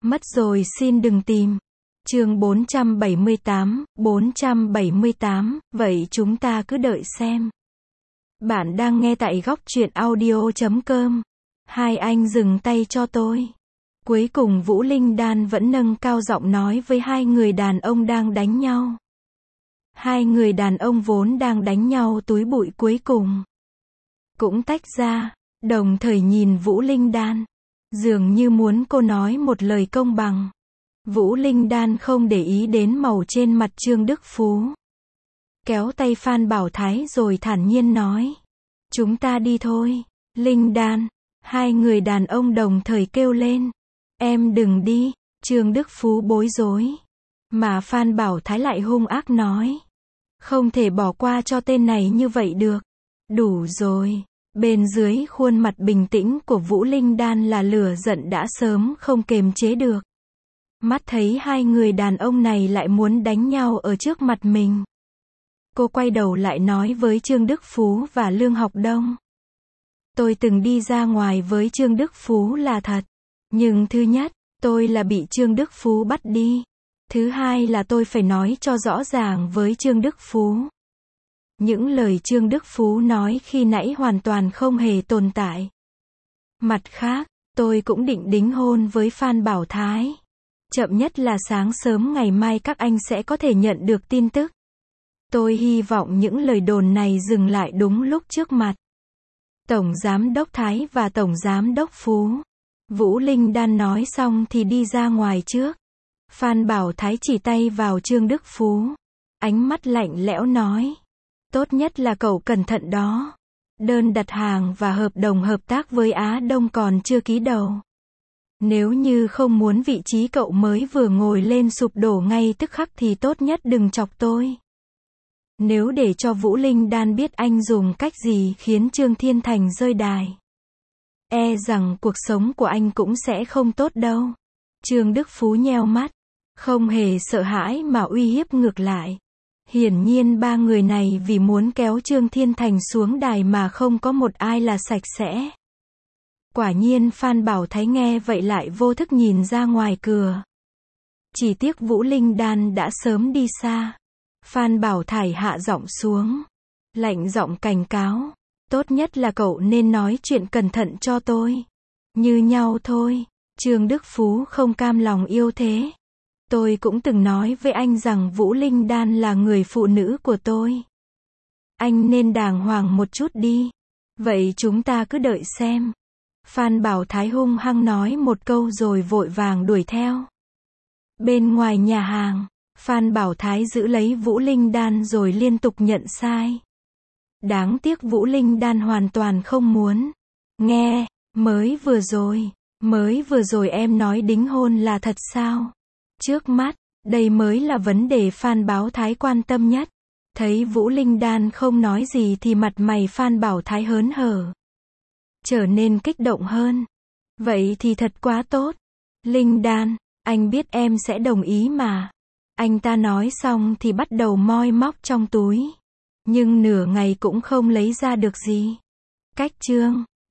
Mất rồi xin đừng tìm. Chương 478, vậy chúng ta cứ đợi xem. Bạn đang nghe tại góc truyện audio.com. Hai anh dừng tay cho tôi. Cuối cùng Vũ Linh Đan vẫn nâng cao giọng nói với hai người đàn ông đang đánh nhau. Hai người đàn ông vốn đang đánh nhau túi bụi cuối cùng cũng tách ra, đồng thời nhìn Vũ Linh Đan, dường như muốn cô nói một lời công bằng. Vũ Linh Đan không để ý đến màu trên mặt Trương Đức Phú, kéo tay Phan Bảo Thái rồi thản nhiên nói, chúng ta đi thôi. Linh Đan, hai người đàn ông đồng thời kêu lên, em đừng đi. Trương Đức Phú bối rối, mà Phan Bảo Thái lại hung ác nói, không thể bỏ qua cho tên này như vậy được. Đủ rồi. Bên dưới khuôn mặt bình tĩnh của Vũ Linh Đan là lửa giận đã sớm không kềm chế được. Mắt thấy hai người đàn ông này lại muốn đánh nhau ở trước mặt mình, cô quay đầu lại nói với Trương Đức Phú và Lương Học Đông. Tôi từng đi ra ngoài với Trương Đức Phú là thật. Nhưng thứ nhất, tôi là bị Trương Đức Phú bắt đi. Thứ hai là tôi phải nói cho rõ ràng với Trương Đức Phú. Những lời Trương Đức Phú nói khi nãy hoàn toàn không hề tồn tại. Mặt khác, tôi cũng định đính hôn với Phan Bảo Thái. Chậm nhất là sáng sớm ngày mai các anh sẽ có thể nhận được tin tức. Tôi hy vọng những lời đồn này dừng lại đúng lúc trước mặt Tổng Giám đốc Thái và Tổng Giám đốc Phú. Vũ Linh Đan nói xong thì đi ra ngoài trước. Phan Bảo Thái chỉ tay vào Trương Đức Phú, ánh mắt lạnh lẽo nói, tốt nhất là cậu cẩn thận đó. Đơn đặt hàng và hợp đồng hợp tác với Á Đông còn chưa ký đầu. Nếu như không muốn vị trí cậu mới vừa ngồi lên sụp đổ ngay tức khắc thì tốt nhất đừng chọc tôi. Nếu để cho Vũ Linh Đan biết anh dùng cách gì khiến Trương Thiên Thành rơi đài, e rằng cuộc sống của anh cũng sẽ không tốt đâu. Trương Đức Phú nheo mắt, không hề sợ hãi mà uy hiếp ngược lại. Hiển nhiên ba người này vì muốn kéo Trương Thiên Thành xuống đài mà không có một ai là sạch sẽ. Quả nhiên Phan Bảo Thái nghe vậy lại vô thức nhìn ra ngoài cửa. Chỉ tiếc Vũ Linh Đan đã sớm đi xa. Phan Bảo Thái hạ giọng xuống, lạnh giọng cảnh cáo, tốt nhất là cậu nên nói chuyện cẩn thận cho tôi. Như nhau thôi. Trương Đức Phú không cam lòng yêu thế. Tôi cũng từng nói với anh rằng Vũ Linh Đan là người phụ nữ của tôi. Anh nên đàng hoàng một chút đi. Vậy chúng ta cứ đợi xem. Phan Bảo Thái hung hăng nói một câu rồi vội vàng đuổi theo. Bên ngoài nhà hàng, Phan Bảo Thái giữ lấy Vũ Linh Đan rồi liên tục nhận sai. Đáng tiếc Vũ Linh Đan hoàn toàn không muốn nghe. Mới vừa rồi em nói đính hôn là thật sao? Trước mắt, đây mới là vấn đề Phan Bảo Thái quan tâm nhất. Thấy Vũ Linh Đan không nói gì thì mặt mày Phan Bảo Thái hớn hở, trở nên kích động hơn. Vậy thì thật quá tốt. Linh Đan, anh biết em sẽ đồng ý mà. Anh ta nói xong thì bắt đầu moi móc trong túi. Nhưng nửa ngày cũng không lấy ra được gì. Cách chương